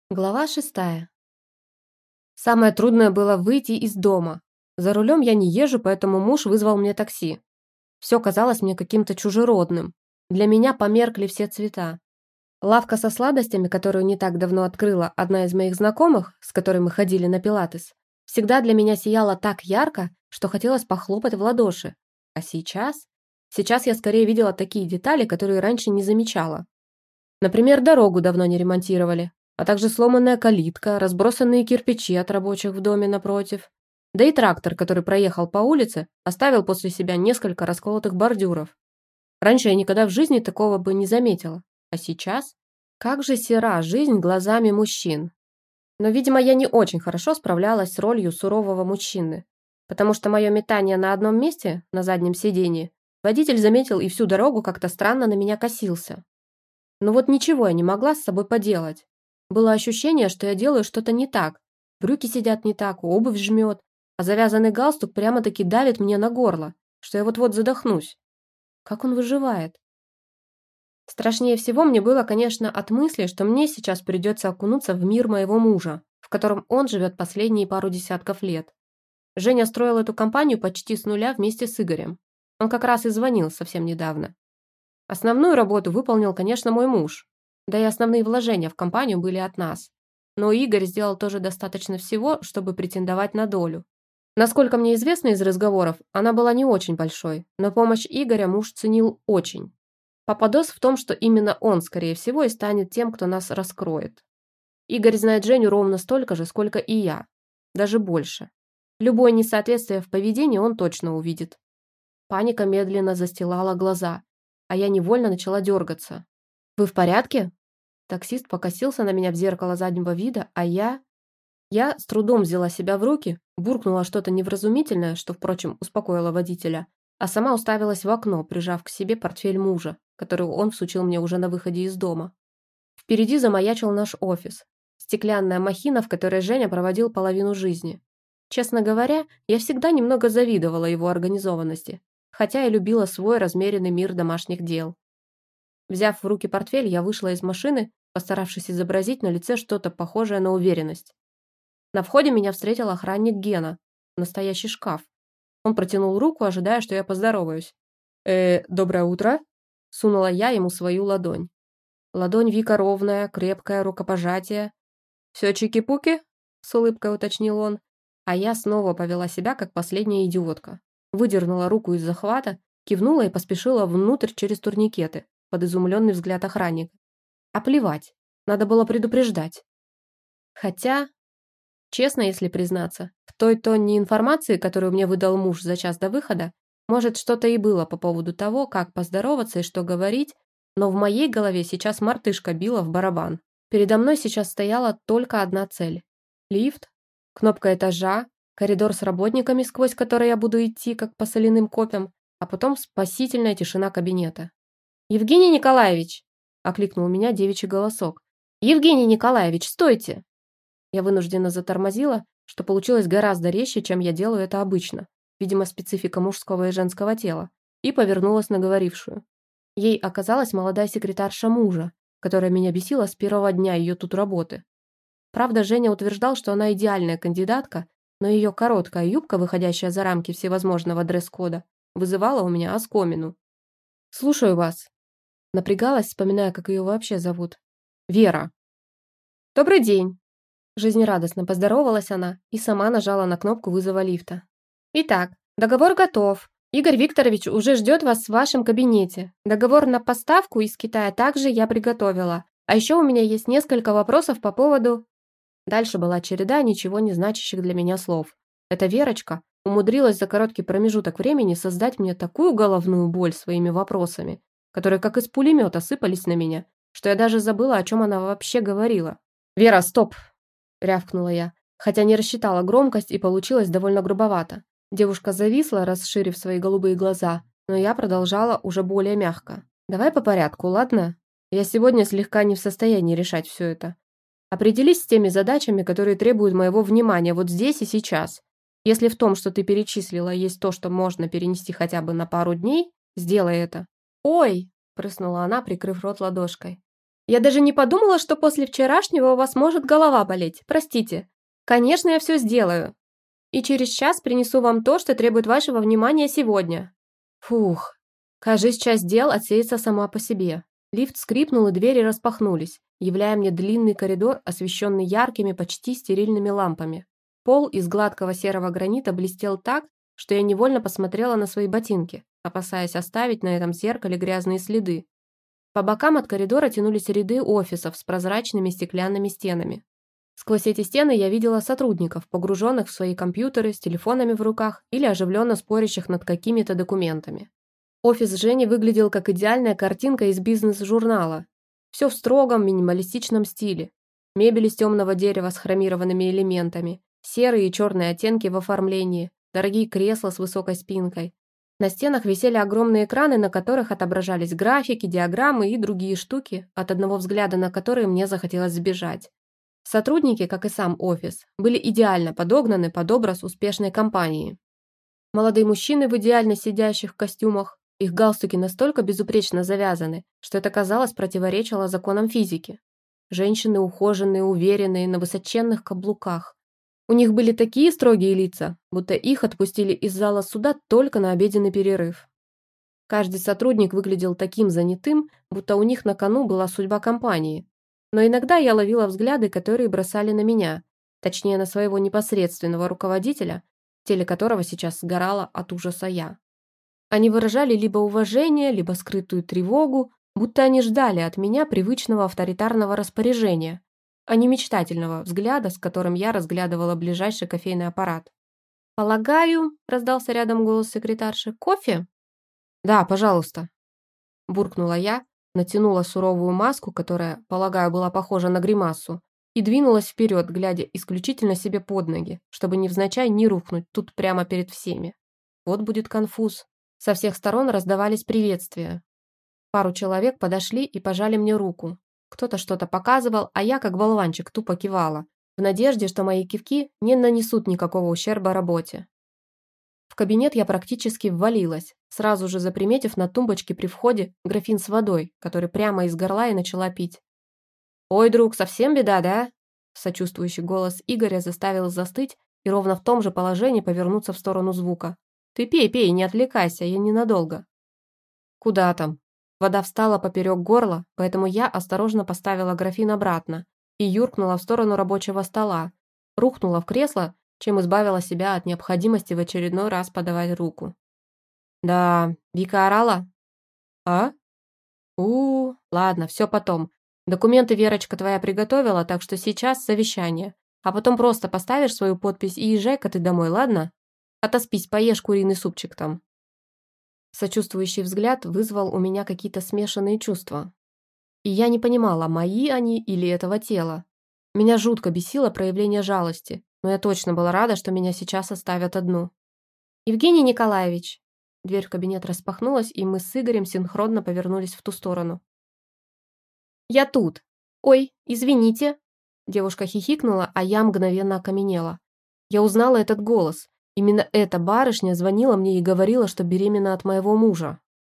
Глава 6. Самое трудное было выйти из дома. За рулем я не езжу, поэтому муж вызвал мне такси. Все казалось мне каким-то чужеродным. Для меня померкли все цвета. Лавка со сладостями, которую не так давно открыла одна из моих знакомых, с которой мы ходили на пилатес, всегда для меня сияла так ярко, что хотелось похлопать в ладоши. А сейчас? Сейчас я скорее видела такие детали, которые раньше не замечала. Например, дорогу давно не ремонтировали, а также сломанная калитка, разбросанные кирпичи от рабочих в доме напротив. Да и трактор, который проехал по улице, оставил после себя несколько расколотых бордюров. Раньше я никогда в жизни такого бы не заметила. А сейчас? Как же сера жизнь глазами мужчин. Но, видимо, я не очень хорошо справлялась с ролью сурового мужчины, потому что мое метание на одном месте, на заднем сидении, водитель заметил и всю дорогу как-то странно на меня косился. Но вот ничего я не могла с собой поделать. Было ощущение, что я делаю что-то не так. Брюки сидят не так, обувь жмет, а завязанный галстук прямо-таки давит мне на горло, что я вот-вот задохнусь. Как он выживает? Страшнее всего мне было, конечно, от мысли, что мне сейчас придется окунуться в мир моего мужа, в котором он живет последние пару десятков лет. Женя строил эту компанию почти с нуля вместе с Игорем. Он как раз и звонил совсем недавно. Основную работу выполнил, конечно, мой муж, да и основные вложения в компанию были от нас. Но Игорь сделал тоже достаточно всего, чтобы претендовать на долю. Насколько мне известно из разговоров, она была не очень большой, но помощь Игоря муж ценил очень. Попадос в том, что именно он, скорее всего, и станет тем, кто нас раскроет. Игорь знает Женю ровно столько же, сколько и я, даже больше. Любое несоответствие в поведении он точно увидит. Паника медленно застилала глаза, а я невольно начала дергаться. «Вы в порядке?» Таксист покосился на меня в зеркало заднего вида, а я... Я с трудом взяла себя в руки, буркнула что-то невразумительное, что, впрочем, успокоило водителя, а сама уставилась в окно, прижав к себе портфель мужа, который он всучил мне уже на выходе из дома. Впереди замаячил наш офис. Стеклянная махина, в которой Женя проводил половину жизни. Честно говоря, я всегда немного завидовала его организованности, хотя и любила свой размеренный мир домашних дел. Взяв в руки портфель, я вышла из машины, постаравшись изобразить на лице что-то похожее на уверенность. На входе меня встретил охранник Гена, настоящий шкаф. Он протянул руку, ожидая, что я поздороваюсь. Доброе утро», — сунула я ему свою ладонь. Ладонь Вика ровная, крепкая, рукопожатие. «Все чики-пуки?» — с улыбкой уточнил он. А я снова повела себя, как последняя идиотка. Выдернула руку из захвата, кивнула и поспешила внутрь через турникеты, под изумленный взгляд охранника. А плевать, надо было предупреждать. Хотя, честно, если признаться, в той тонне информации, которую мне выдал муж за час до выхода, может, что-то и было по поводу того, как поздороваться и что говорить, но в моей голове сейчас мартышка била в барабан. Передо мной сейчас стояла только одна цель. Лифт, кнопка этажа, коридор с работниками, сквозь который я буду идти, как по соляным копьям, а потом спасительная тишина кабинета. «Евгений Николаевич!» – окликнул меня девичий голосок. «Евгений Николаевич, стойте!» Я вынужденно затормозила, что получилось гораздо резче, чем я делаю это обычно, видимо, специфика мужского и женского тела, и повернулась на говорившую. Ей оказалась молодая секретарша мужа, которая меня бесила с первого дня ее тут работы. Правда, Женя утверждал, что она идеальная кандидатка, но ее короткая юбка, выходящая за рамки всевозможного дресс-кода, вызывала у меня оскомину. «Слушаю вас», — напрягалась, вспоминая, как ее вообще зовут. «Вера». «Добрый день», — жизнерадостно поздоровалась она и сама нажала на кнопку вызова лифта. «Итак, договор готов. Игорь Викторович уже ждет вас в вашем кабинете. Договор на поставку из Китая также я приготовила. А еще у меня есть несколько вопросов по поводу...» Дальше была череда ничего не значащих для меня слов. Эта Верочка умудрилась за короткий промежуток времени создать мне такую головную боль своими вопросами, которые как из пулемета сыпались на меня, что я даже забыла, о чем она вообще говорила. «Вера, стоп!» – рявкнула я, хотя не рассчитала громкость и получилось довольно грубовато. Девушка зависла, расширив свои голубые глаза, но я продолжала уже более мягко. «Давай по порядку, ладно? Я сегодня слегка не в состоянии решать все это. Определись с теми задачами, которые требуют моего внимания вот здесь и сейчас. Если в том, что ты перечислила, есть то, что можно перенести хотя бы на пару дней, сделай это». «Ой!» – прыснула она, прикрыв рот ладошкой. Я даже не подумала, что после вчерашнего у вас может голова болеть. Простите. Конечно, я все сделаю. И через час принесу вам то, что требует вашего внимания сегодня. Фух. Кажись, часть дел отсеется сама по себе. Лифт скрипнул, и двери распахнулись, являя мне длинный коридор, освещенный яркими, почти стерильными лампами. Пол из гладкого серого гранита блестел так, что я невольно посмотрела на свои ботинки, опасаясь оставить на этом зеркале грязные следы. По бокам от коридора тянулись ряды офисов с прозрачными стеклянными стенами. Сквозь эти стены я видела сотрудников, погруженных в свои компьютеры с телефонами в руках или оживленно спорящих над какими-то документами. Офис Жени выглядел как идеальная картинка из бизнес-журнала. Все в строгом, минималистичном стиле. Мебель из темного дерева с хромированными элементами, серые и черные оттенки в оформлении, дорогие кресла с высокой спинкой. На стенах висели огромные экраны, на которых отображались графики, диаграммы и другие штуки, от одного взгляда на которые мне захотелось сбежать. Сотрудники, как и сам офис, были идеально подогнаны под образ успешной компании. Молодые мужчины в идеально сидящих костюмах, их галстуки настолько безупречно завязаны, что это, казалось, противоречило законам физики. Женщины ухоженные, уверенные, на высоченных каблуках. У них были такие строгие лица, будто их отпустили из зала суда только на обеденный перерыв. Каждый сотрудник выглядел таким занятым, будто у них на кону была судьба компании. Но иногда я ловила взгляды, которые бросали на меня, точнее на своего непосредственного руководителя, в теле которого сейчас сгорала от ужаса я. Они выражали либо уважение, либо скрытую тревогу, будто они ждали от меня привычного авторитарного распоряжения, а не мечтательного взгляда, с которым я разглядывала ближайший кофейный аппарат. «Полагаю», — раздался рядом голос секретарши, — «кофе?» «Да, пожалуйста», — буркнула я, натянула суровую маску, которая, полагаю, была похожа на гримасу, и двинулась вперед, глядя исключительно себе под ноги, чтобы невзначай не рухнуть тут прямо перед всеми. Вот будет конфуз. Со всех сторон раздавались приветствия. Пару человек подошли и пожали мне руку. Кто-то что-то показывал, а я, как болванчик, тупо кивала, в надежде, что мои кивки не нанесут никакого ущерба работе. В кабинет я практически ввалилась, сразу же заприметив на тумбочке при входе графин с водой, который прямо из горла и начала пить. «Ой, друг, совсем беда, да?» Сочувствующий голос Игоря заставил застыть и ровно в том же положении повернуться в сторону звука. «Ты пей, пей, не отвлекайся, я ненадолго». «Куда там?» Вода встала поперек горла, поэтому я осторожно поставила графин обратно и юркнула в сторону рабочего стола, рухнула в кресло, чем избавила себя от необходимости в очередной раз подавать руку. «Да, Вика орала?» «А? Ладно, все потом. Документы Верочка твоя приготовила, так что сейчас совещание, а потом просто поставишь свою подпись и езжай-ка ты домой, ладно? Отоспись, поешь куриный супчик там». Сочувствующий взгляд вызвал у меня какие-то смешанные чувства. И я не понимала, мои они или этого тела. Меня жутко бесило проявление жалости, но я точно была рада, что меня сейчас оставят одну. «Евгений Николаевич!» Дверь в кабинет распахнулась, и мы с Игорем синхронно повернулись в ту сторону. «Я тут! Ой, извините!» Девушка хихикнула, а я мгновенно окаменела. Я узнала этот голос. Именно эта барышня звонила мне и говорила, что беременна от моего мужа.